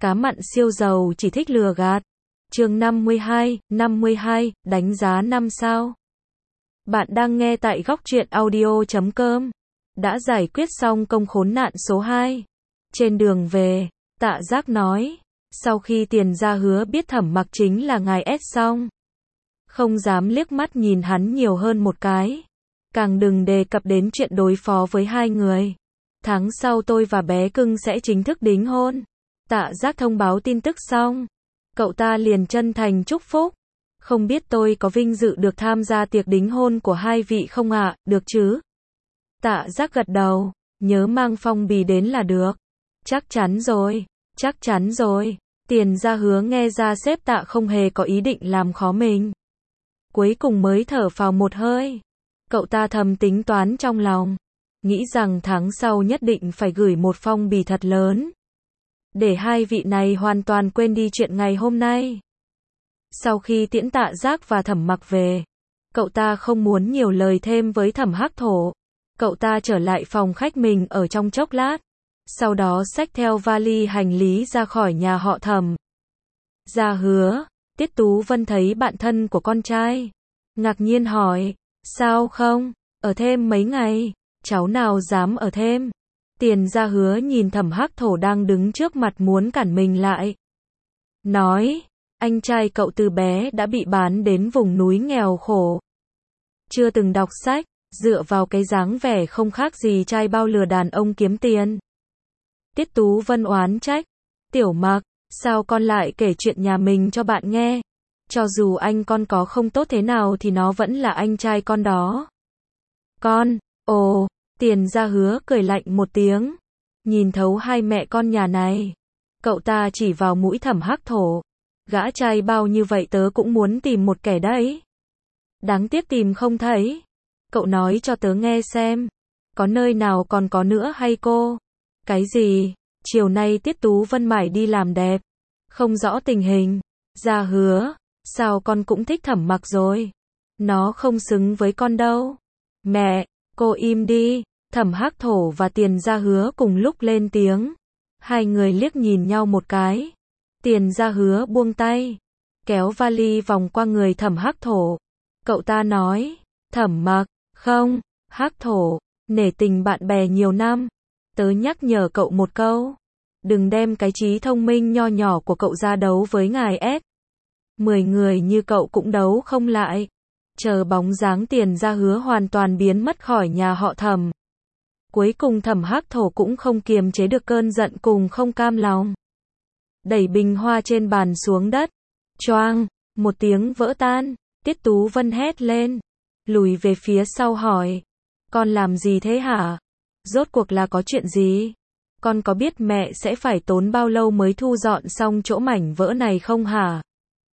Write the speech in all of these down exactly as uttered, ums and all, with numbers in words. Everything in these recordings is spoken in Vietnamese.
Cá mặn siêu giàu chỉ thích lừa gạt. Chương năm mươi hai, năm mươi hai, đánh giá năm sao. Bạn đang nghe tại góc truyện audio chấm com. Đã giải quyết xong công khốn nạn số hai. Trên đường về, Tạ Giác nói, sau khi Tiền Gia hứa biết Thẩm Mặc chính là ngài S xong, không dám liếc mắt nhìn hắn nhiều hơn một cái. Càng đừng đề cập đến chuyện đối phó với hai người. Tháng sau tôi và bé cưng sẽ chính thức đính hôn. Tạ Giác thông báo tin tức xong, cậu ta liền chân thành chúc phúc. Không biết tôi có vinh dự được tham gia tiệc đính hôn của hai vị không ạ, à? Được chứ? Tạ Giác gật đầu, nhớ mang phong bì đến là được. Chắc chắn rồi, chắc chắn rồi. Tiền Gia hứa nghe ra sếp Tạ không hề có ý định làm khó mình. Cuối cùng mới thở phào một hơi. Cậu ta thầm tính toán trong lòng, nghĩ rằng tháng sau nhất định phải gửi một phong bì thật lớn, để hai vị này hoàn toàn quên đi chuyện ngày hôm nay. Sau khi tiễn Tạ Giác và Thẩm Mặc về, cậu ta không muốn nhiều lời thêm với Thẩm Hắc Thổ. Cậu ta trở lại phòng khách mình ở trong chốc lát, sau đó xách theo vali hành lý ra khỏi nhà họ Thẩm. Gia hứa, Tiết Tú Vân thấy bạn thân của con trai, ngạc nhiên hỏi, sao không, ở thêm mấy ngày? Cháu nào dám ở thêm? Tiền Gia hứa nhìn Thẩm Hắc Thổ đang đứng trước mặt muốn cản mình lại, nói, anh trai cậu từ bé đã bị bán đến vùng núi nghèo khổ, chưa từng đọc sách, dựa vào cái dáng vẻ không khác gì trai bao lừa đàn ông kiếm tiền. Tiết Tú Vân oán trách, Tiểu Mặc, sao con lại kể chuyện nhà mình cho bạn nghe? Cho dù anh con có không tốt thế nào thì nó vẫn là anh trai con đó. Con, ồ, Tiền Gia hứa cười lạnh một tiếng, nhìn thấu hai mẹ con nhà này. Cậu ta chỉ vào mũi Thẩm Hắc Thổ, gã trai bao như vậy tớ cũng muốn tìm một kẻ đấy. Đáng tiếc tìm không thấy. Cậu nói cho tớ nghe xem, có nơi nào còn có nữa hay cô? Cái gì? Chiều nay Tiết Tú Vân mải đi làm đẹp, không rõ tình hình. Gia hứa, sao con cũng thích Thẩm Mặc rồi? Nó không xứng với con đâu. Mẹ, cô im đi. Thẩm Hắc Thổ và Tiền Gia hứa cùng lúc lên tiếng. Hai người liếc nhìn nhau một cái. Tiền Gia hứa buông tay, kéo vali vòng qua người Thẩm Hắc Thổ. Cậu ta nói, Thẩm Mặc, không, Hắc Thổ, nể tình bạn bè nhiều năm, tớ nhắc nhở cậu một câu, đừng đem cái trí thông minh nho nhỏ của cậu ra đấu với ngài S. Mười người như cậu cũng đấu không lại. Chờ bóng dáng Tiền Gia hứa hoàn toàn biến mất khỏi nhà họ Thẩm. Cuối cùng Thẩm Hắc Thổ cũng không kiềm chế được cơn giận cùng không cam lòng, đẩy bình hoa trên bàn xuống đất. Choang, một tiếng vỡ tan. Tiết Tú Vân hét lên, lùi về phía sau hỏi, con làm gì thế hả? Rốt cuộc là có chuyện gì? Con có biết mẹ sẽ phải tốn bao lâu mới thu dọn xong chỗ mảnh vỡ này không hả?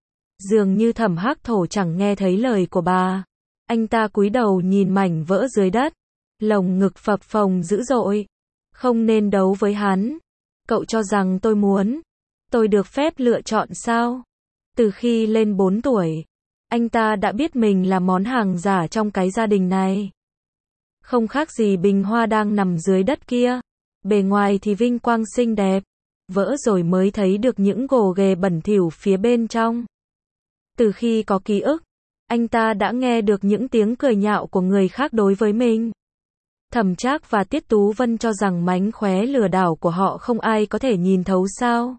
Dường như Thẩm Hắc Thổ chẳng nghe thấy lời của bà. Anh ta cúi đầu nhìn mảnh vỡ dưới đất, lồng ngực phập phồng dữ dội. Không nên đấu với hắn. Cậu cho rằng tôi muốn, tôi được phép lựa chọn sao? Từ khi lên bốn tuổi, anh ta đã biết mình là món hàng giả trong cái gia đình này. Không khác gì bình hoa đang nằm dưới đất kia. Bề ngoài thì vinh quang xinh đẹp, vỡ rồi mới thấy được những gồ ghề bẩn thỉu phía bên trong. Từ khi có ký ức, anh ta đã nghe được những tiếng cười nhạo của người khác đối với mình. Thẩm Trác và Tiết Tú Vân cho rằng mánh khóe lừa đảo của họ không ai có thể nhìn thấu sao?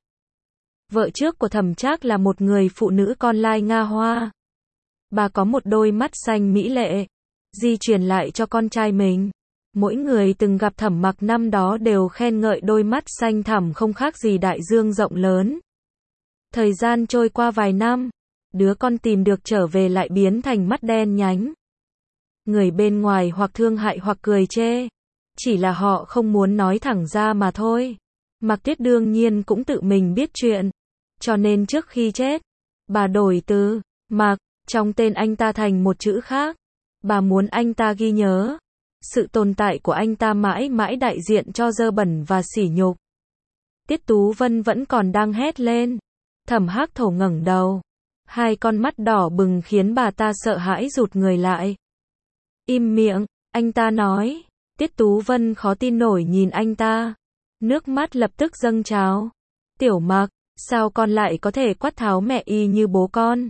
Vợ trước của Thẩm Trác là một người phụ nữ con lai Nga Hoa. Bà có một đôi mắt xanh mỹ lệ, di truyền lại cho con trai mình. Mỗi người từng gặp Thẩm Mặc năm đó đều khen ngợi đôi mắt xanh thẳm không khác gì đại dương rộng lớn. Thời gian trôi qua vài năm, đứa con tìm được trở về lại biến thành mắt đen nhánh. Người bên ngoài hoặc thương hại hoặc cười chê, chỉ là họ không muốn nói thẳng ra mà thôi. Mạc Tuyết đương nhiên cũng tự mình biết chuyện, cho nên trước khi chết, bà đổi từ Mạc trong tên anh ta thành một chữ khác. Bà muốn anh ta ghi nhớ sự tồn tại của anh ta mãi mãi đại diện cho dơ bẩn và sỉ nhục. Tiết Tú Vân vẫn còn đang hét lên. Thẩm Hắc Thổ ngẩng đầu, hai con mắt đỏ bừng khiến bà ta sợ hãi rụt người lại. Im miệng, anh ta nói. Tiết Tú Vân khó tin nổi nhìn anh ta, nước mắt lập tức dâng trào. Tiểu Mặc, Sao con lại có thể quát tháo mẹ y như bố con?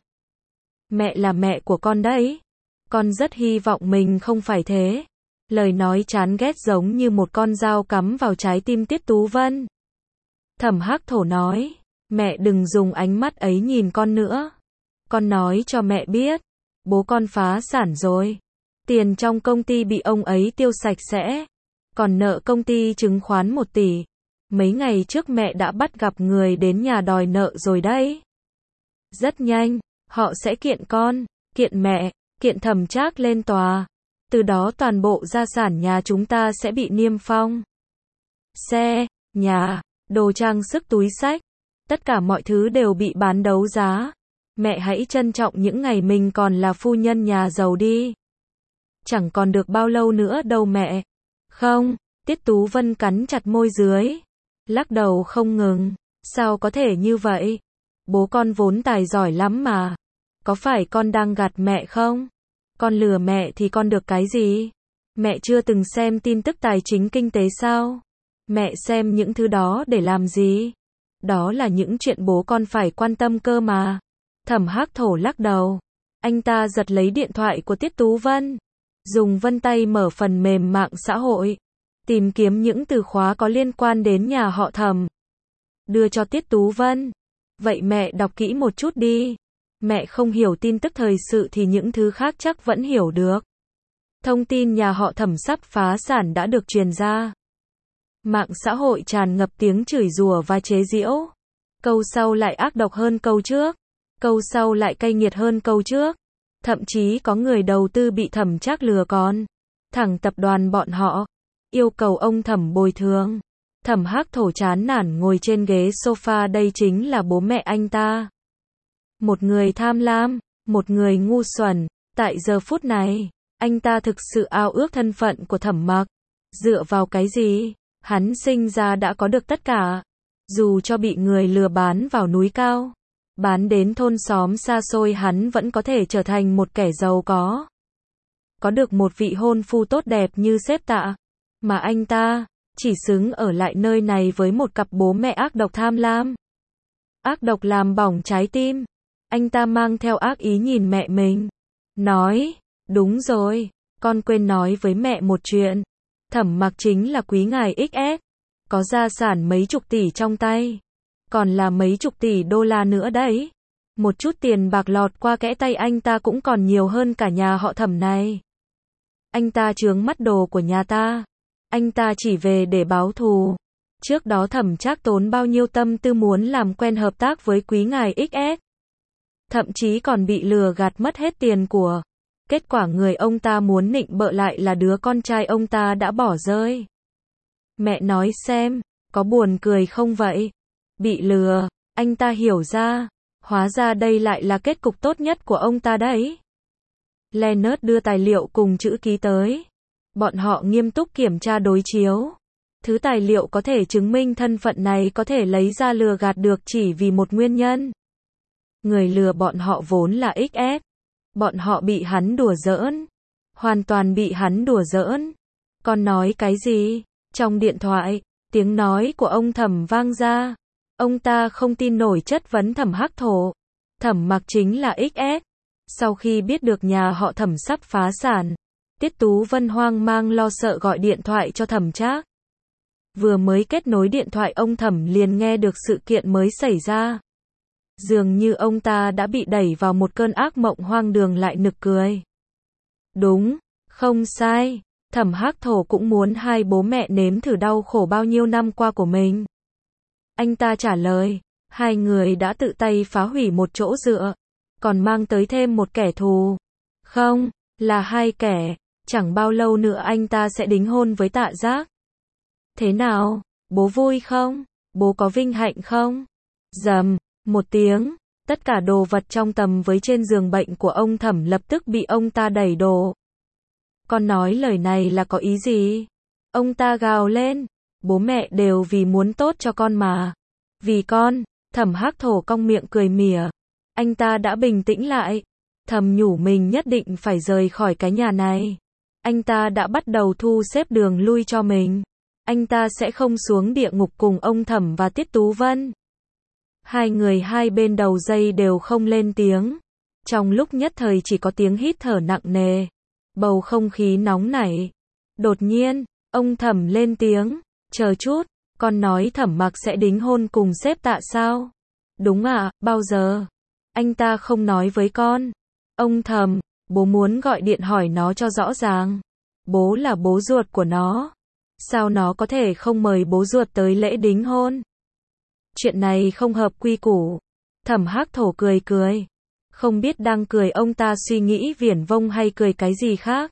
Mẹ là mẹ của con đấy. Con rất hy vọng mình không phải thế. Lời nói chán ghét giống như một con dao cắm vào trái tim Tiết Tú Vân. Thẩm Hắc Thổ nói, mẹ đừng dùng ánh mắt ấy nhìn con nữa. Con nói cho mẹ biết, bố con phá sản rồi. Tiền trong công ty bị ông ấy tiêu sạch sẽ. Còn nợ công ty chứng khoán một tỷ. Mấy ngày trước mẹ đã bắt gặp người đến nhà đòi nợ rồi đấy. Rất nhanh, họ sẽ kiện con, kiện mẹ, kiện Thẩm Trác lên tòa. Từ đó toàn bộ gia sản nhà chúng ta sẽ bị niêm phong. Xe, nhà, đồ trang sức túi xách, tất cả mọi thứ đều bị bán đấu giá. Mẹ hãy trân trọng những ngày mình còn là phu nhân nhà giàu đi. Chẳng còn được bao lâu nữa đâu mẹ. Không, Tiết Tú Vân cắn chặt môi dưới. Lắc đầu không ngừng. Sao có thể như vậy? Bố con vốn tài giỏi lắm mà. Có phải con đang gạt mẹ không? Con lừa mẹ thì con được cái gì? Mẹ chưa từng xem tin tức tài chính kinh tế sao? Mẹ xem những thứ đó để làm gì? Đó là những chuyện bố con phải quan tâm cơ mà. Thẩm Hắc Thổ lắc đầu. Anh ta giật lấy điện thoại của Tiết Tú Vân. Dùng vân tay mở phần mềm mạng xã hội. Tìm kiếm những từ khóa có liên quan đến nhà họ Thẩm. Đưa cho Tiết Tú Vân. Vậy mẹ đọc kỹ một chút đi. Mẹ không hiểu tin tức thời sự thì những thứ khác chắc vẫn hiểu được. Thông tin nhà họ Thẩm sắp phá sản đã được truyền ra. Mạng xã hội tràn ngập tiếng chửi rủa và chế giễu. Câu sau lại ác độc hơn câu trước. Câu sau lại cay nghiệt hơn câu trước. Thậm chí có người đầu tư bị Thẩm Trác lừa còn. Thẳng tập đoàn bọn họ. Yêu cầu ông Thẩm bồi thường. Thẩm Hắc Thổ chán nản ngồi trên ghế sofa, đây chính là bố mẹ anh ta. Một người tham lam, một người ngu xuẩn. Tại giờ phút này, anh ta thực sự ao ước thân phận của Thẩm Mặc. Dựa vào cái gì? Hắn sinh ra đã có được tất cả. Dù cho bị người lừa bán vào núi cao, bán đến thôn xóm xa xôi, hắn vẫn có thể trở thành một kẻ giàu có. Có được một vị hôn phu tốt đẹp như sếp Tạ. Mà anh ta, chỉ xứng ở lại nơi này với một cặp bố mẹ ác độc tham lam. Ác độc làm bỏng trái tim. Anh ta mang theo ác ý nhìn mẹ mình. Nói, đúng rồi, con quên nói với mẹ một chuyện. Thẩm Mặc chính là quý ngài ích ét. Có gia sản mấy chục tỷ trong tay. Còn là mấy chục tỷ đô la nữa đấy. Một chút tiền bạc lọt qua kẽ tay anh ta cũng còn nhiều hơn cả nhà họ Thẩm này. Anh ta chướng mắt đồ của nhà ta. Anh ta chỉ về để báo thù. Trước đó Thẩm Trác tốn bao nhiêu tâm tư muốn làm quen hợp tác với quý ngài ích ét. Thậm chí còn bị lừa gạt mất hết tiền của. Kết quả người ông ta muốn nịnh bợ lại là đứa con trai ông ta đã bỏ rơi. Mẹ nói xem, có buồn cười không vậy? Bị lừa, anh ta hiểu ra. Hóa ra đây lại là kết cục tốt nhất của ông ta đấy. Leonard đưa tài liệu cùng chữ ký tới. Bọn họ nghiêm túc kiểm tra đối chiếu. Thứ tài liệu có thể chứng minh thân phận này có thể lấy ra lừa gạt được chỉ vì một nguyên nhân. Người lừa bọn họ vốn là ích ét. Bọn họ bị hắn đùa giỡn. Hoàn toàn bị hắn đùa giỡn. Con nói cái gì? Trong điện thoại, tiếng nói của ông Thẩm vang ra. Ông ta không tin nổi chất vấn Thẩm Hắc Thổ. Thẩm Mặc chính là ích ét. Sau khi biết được nhà họ Thẩm sắp phá sản, Tiết Tú Vân hoang mang lo sợ gọi điện thoại cho Thẩm Trác. Vừa mới kết nối điện thoại, ông Thẩm liền nghe được sự kiện mới xảy ra. Dường như ông ta đã bị đẩy vào một cơn ác mộng hoang đường lại nực cười. Đúng, không sai. Thẩm Hắc Thổ cũng muốn hai bố mẹ nếm thử đau khổ bao nhiêu năm qua của mình. Anh ta trả lời, hai người đã tự tay phá hủy một chỗ dựa, còn mang tới thêm một kẻ thù. Không, là hai kẻ. Chẳng bao lâu nữa anh ta sẽ đính hôn với Tạ Giác. Thế nào, bố vui không? Bố có vinh hạnh không? Rầm, một tiếng, tất cả đồ vật trong tầm với trên giường bệnh của ông Thẩm lập tức bị ông ta đẩy đổ. Con nói lời này là có ý gì? Ông ta gào lên, bố mẹ đều vì muốn tốt cho con mà. Vì con. Thẩm Hắc Thổ cong miệng cười mỉa. Anh ta đã bình tĩnh lại. Thầm nhủ mình nhất định phải rời khỏi cái nhà này. Anh ta đã bắt đầu thu xếp đường lui cho mình. Anh ta sẽ không xuống địa ngục cùng ông Thẩm và Tiết Tú Vân. Hai người hai bên đầu dây đều không lên tiếng. Trong lúc nhất thời chỉ có tiếng hít thở nặng nề. Bầu không khí nóng nảy. Đột nhiên, ông Thẩm lên tiếng. Chờ chút, con nói Thẩm Mặc sẽ đính hôn cùng sếp Tạ sao? Đúng ạ, à, bao giờ? Anh ta không nói với con. Ông Thẩm, bố muốn gọi điện hỏi nó cho rõ ràng. Bố là bố ruột của nó. Sao nó có thể không mời bố ruột tới lễ đính hôn? Chuyện này không hợp quy củ. Thẩm Hắc Thổ cười cười. Không biết đang cười ông ta suy nghĩ viển vông hay cười cái gì khác.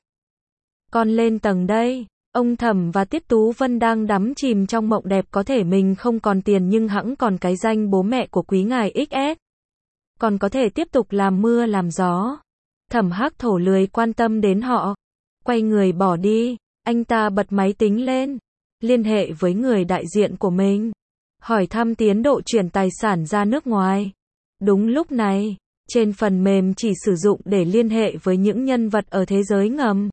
Con lên tầng đây. Ông Thẩm và Tiết Tú Vân đang đắm chìm trong mộng đẹp có thể mình không còn tiền nhưng hẵng còn cái danh bố mẹ của quý ngài ích ét. Còn có thể tiếp tục làm mưa làm gió. Thẩm Hắc Thổ lười quan tâm đến họ. Quay người bỏ đi. Anh ta bật máy tính lên. Liên hệ với người đại diện của mình. Hỏi thăm tiến độ chuyển tài sản ra nước ngoài. Đúng lúc này, trên phần mềm chỉ sử dụng để liên hệ với những nhân vật ở thế giới ngầm.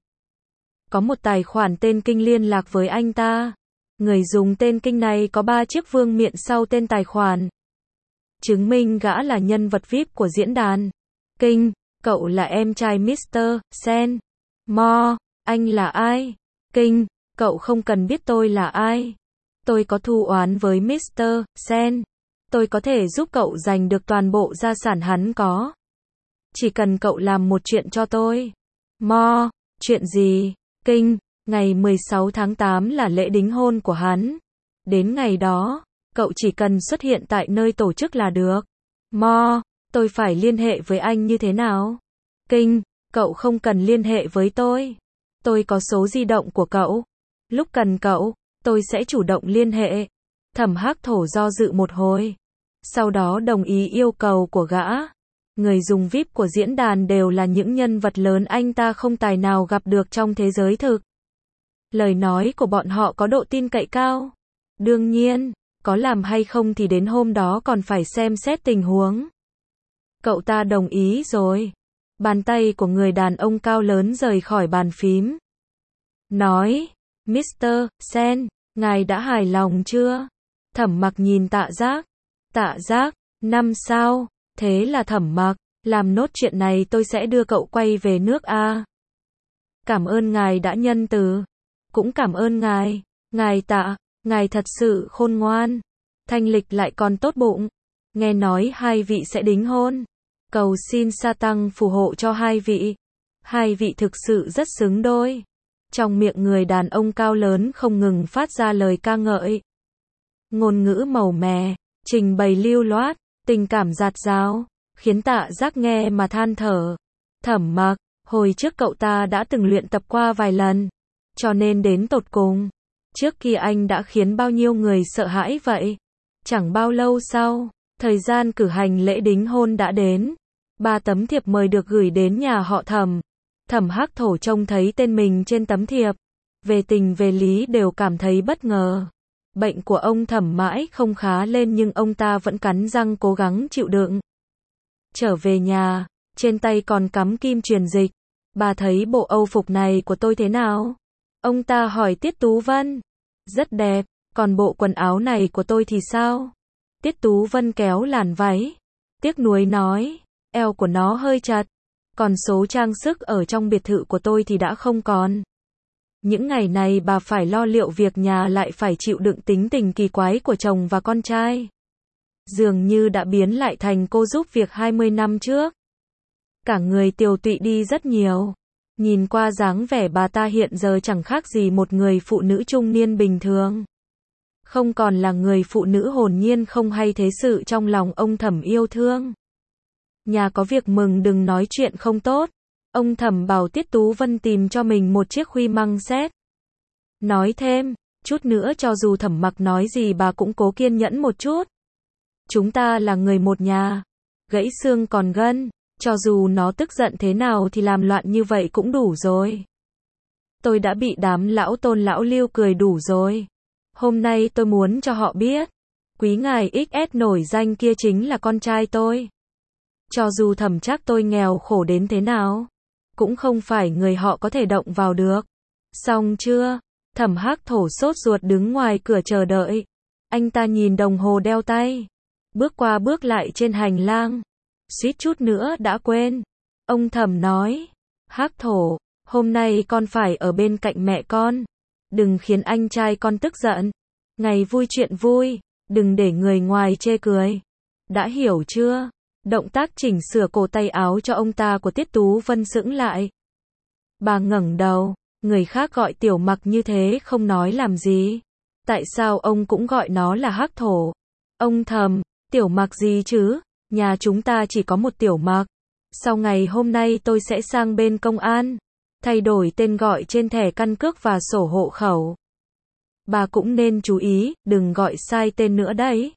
Có một tài khoản tên Kinh liên lạc với anh ta. Người dùng tên Kinh này có ba chiếc vương miện sau tên tài khoản. Chứng minh gã là nhân vật vi ai pi của diễn đàn. Kinh, cậu là em trai mít tơ Sen. Mo, anh là ai? Kinh, cậu không cần biết tôi là ai. Tôi có thù oán với mít tơ Sen. Tôi có thể giúp cậu giành được toàn bộ gia sản hắn có. Chỉ cần cậu làm một chuyện cho tôi. Mo, chuyện gì? Kinh, ngày mười sáu tháng tám là lễ đính hôn của hắn. Đến ngày đó, cậu chỉ cần xuất hiện tại nơi tổ chức là được. Mo, tôi phải liên hệ với anh như thế nào? Kinh, cậu không cần liên hệ với tôi. Tôi có số di động của cậu. Lúc cần cậu, tôi sẽ chủ động liên hệ. Thẩm Hắc Thổ do dự một hồi. Sau đó đồng ý yêu cầu của gã. Người dùng vi ai pi của diễn đàn đều là những nhân vật lớn anh ta không tài nào gặp được trong thế giới thực. Lời nói của bọn họ có độ tin cậy cao. Đương nhiên, có làm hay không thì đến hôm đó còn phải xem xét tình huống. Cậu ta đồng ý rồi. Bàn tay của người đàn ông cao lớn rời khỏi bàn phím. Nói, mít tơ Sen, ngài đã hài lòng chưa? Thẩm Mặc nhìn Tạ Giác. Tạ Giác, năm sao, thế là Thẩm Mặc, làm nốt chuyện này tôi sẽ đưa cậu quay về nước A. Cảm ơn ngài đã nhân từ. Cũng cảm ơn ngài, ngài Tạ, ngài thật sự khôn ngoan. Thanh lịch lại còn tốt bụng. Nghe nói hai vị sẽ đính hôn. Cầu xin Sa Tăng phù hộ cho hai vị. Hai vị thực sự rất xứng đôi. Trong miệng người đàn ông cao lớn không ngừng phát ra lời ca ngợi. Ngôn ngữ màu mè, trình bày lưu loát, tình cảm dạt dào, khiến Tạ Giác nghe mà than thở. Thẩm Mặc, hồi trước cậu ta đã từng luyện tập qua vài lần, cho nên đến tột cùng. Trước kia anh đã khiến bao nhiêu người sợ hãi vậy. Chẳng bao lâu sau, thời gian cử hành lễ đính hôn đã đến. Ba tấm thiệp mời được gửi đến nhà họ Thẩm. Thẩm Hắc Thổ trông thấy tên mình trên tấm thiệp. Về tình về lý đều cảm thấy bất ngờ. Bệnh của ông Thẩm mãi không khá lên nhưng ông ta vẫn cắn răng cố gắng chịu đựng. Trở về nhà, trên tay còn cắm kim truyền dịch. Bà thấy bộ âu phục này của tôi thế nào? Ông ta hỏi Tiết Tú Vân. Rất đẹp, còn bộ quần áo này của tôi thì sao? Tiết Tú Vân kéo làn váy. Tiếc nuối nói, eo của nó hơi chặt. Còn số trang sức ở trong biệt thự của tôi thì đã không còn. Những ngày này bà phải lo liệu việc nhà lại phải chịu đựng tính tình kỳ quái của chồng và con trai. Dường như đã biến lại thành cô giúp việc hai mươi năm trước. Cả người tiều tụy đi rất nhiều. Nhìn qua dáng vẻ bà ta hiện giờ chẳng khác gì một người phụ nữ trung niên bình thường. Không còn là người phụ nữ hồn nhiên không hay thế sự trong lòng ông Thẩm yêu thương. Nhà có việc mừng đừng nói chuyện không tốt. Ông Thẩm bảo Tiết Tú Vân tìm cho mình một chiếc khuy măng xét. Nói thêm, chút nữa cho dù Thẩm Mặc nói gì bà cũng cố kiên nhẫn một chút. Chúng ta là người một nhà. Gãy xương còn gân. Cho dù nó tức giận thế nào thì làm loạn như vậy cũng đủ rồi. Tôi đã bị đám lão Tôn lão Lưu cười đủ rồi. Hôm nay tôi muốn cho họ biết. Quý ngài ích ét nổi danh kia chính là con trai tôi. Cho dù Thẩm Trác tôi nghèo khổ đến thế nào, cũng không phải người họ có thể động vào được. Xong chưa? Thẩm Hắc Thổ sốt ruột đứng ngoài cửa chờ đợi. Anh ta nhìn đồng hồ đeo tay. bước qua bước lại trên hành lang. Suýt chút nữa đã quên. Ông Thẩm nói, Hắc Thổ, hôm nay con phải ở bên cạnh mẹ con. Đừng khiến anh trai con tức giận. Ngày vui chuyện vui, đừng để người ngoài chê cười. Đã hiểu chưa? Động tác chỉnh sửa cổ tay áo cho ông ta của Tiết Tú Vân sững lại. Bà ngẩng đầu, người khác gọi Tiểu Mặc như thế không nói làm gì. Tại sao ông cũng gọi nó là Hắc Thổ? Ông Thẩm, Tiểu Mặc gì chứ? Nhà chúng ta chỉ có một Tiểu Mặc. Sau ngày hôm nay tôi sẽ sang bên công an, thay đổi tên gọi trên thẻ căn cước và sổ hộ khẩu. Bà cũng nên chú ý, đừng gọi sai tên nữa đấy.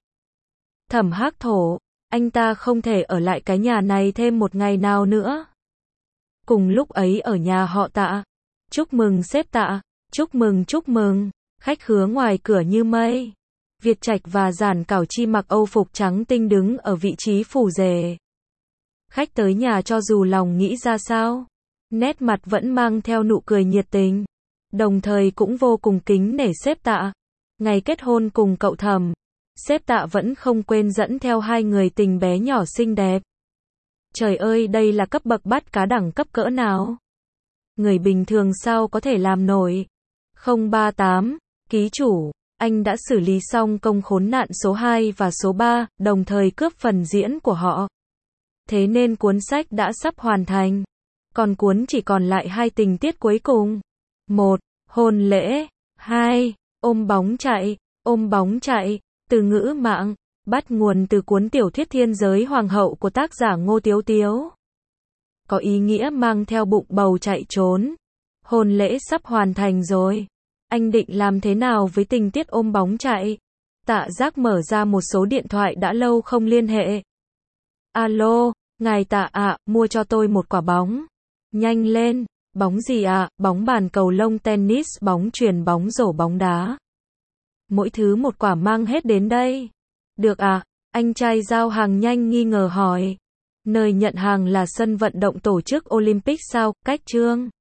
Thẩm Hắc Thổ, anh ta không thể ở lại cái nhà này thêm một ngày nào nữa. Cùng lúc ấy ở nhà họ Tạ. Chúc mừng sếp Tạ, chúc mừng chúc mừng, khách khứa ngoài cửa như mây. Việt Trạch và Giản Cảo Chi mặc âu phục trắng tinh đứng ở vị trí phủ rể. Khách tới nhà cho dù lòng nghĩ ra sao, nét mặt vẫn mang theo nụ cười nhiệt tình, đồng thời cũng vô cùng kính nể sếp Tạ. Ngày kết hôn cùng cậu Thẩm, sếp Tạ vẫn không quên dẫn theo hai người tình bé nhỏ xinh đẹp. Trời ơi, đây là cấp bậc bắt cá đẳng cấp cỡ nào? Người bình thường sao có thể làm nổi? không ba tám, ký chủ, anh đã xử lý xong công khốn nạn số hai và số ba, đồng thời cướp phần diễn của họ. Thế nên cuốn sách đã sắp hoàn thành. Còn cuốn chỉ còn lại hai tình tiết cuối cùng. một. Hôn lễ. hai. Ôm bóng chạy. Ôm bóng chạy. Từ ngữ mạng, bắt nguồn từ cuốn tiểu thuyết Thiên Giới Hoàng hậu của tác giả Ngô Tiếu Tiếu. Có ý nghĩa mang theo bụng bầu chạy trốn. Hôn lễ sắp hoàn thành rồi. Anh định làm thế nào với tình tiết ôm bóng chạy? Tạ Giác mở ra một số điện thoại đã lâu không liên hệ. Alo, ngài Tạ ạ, mua cho tôi một quả bóng. Nhanh lên, bóng gì ạ? Bóng bàn cầu lông, tennis, bóng chuyền, bóng rổ, bóng đá. Mỗi thứ một quả mang hết đến đây. Được ạ, anh trai giao hàng nhanh nghi ngờ hỏi. Nơi nhận hàng là sân vận động tổ chức Olympic sao? Cách Trương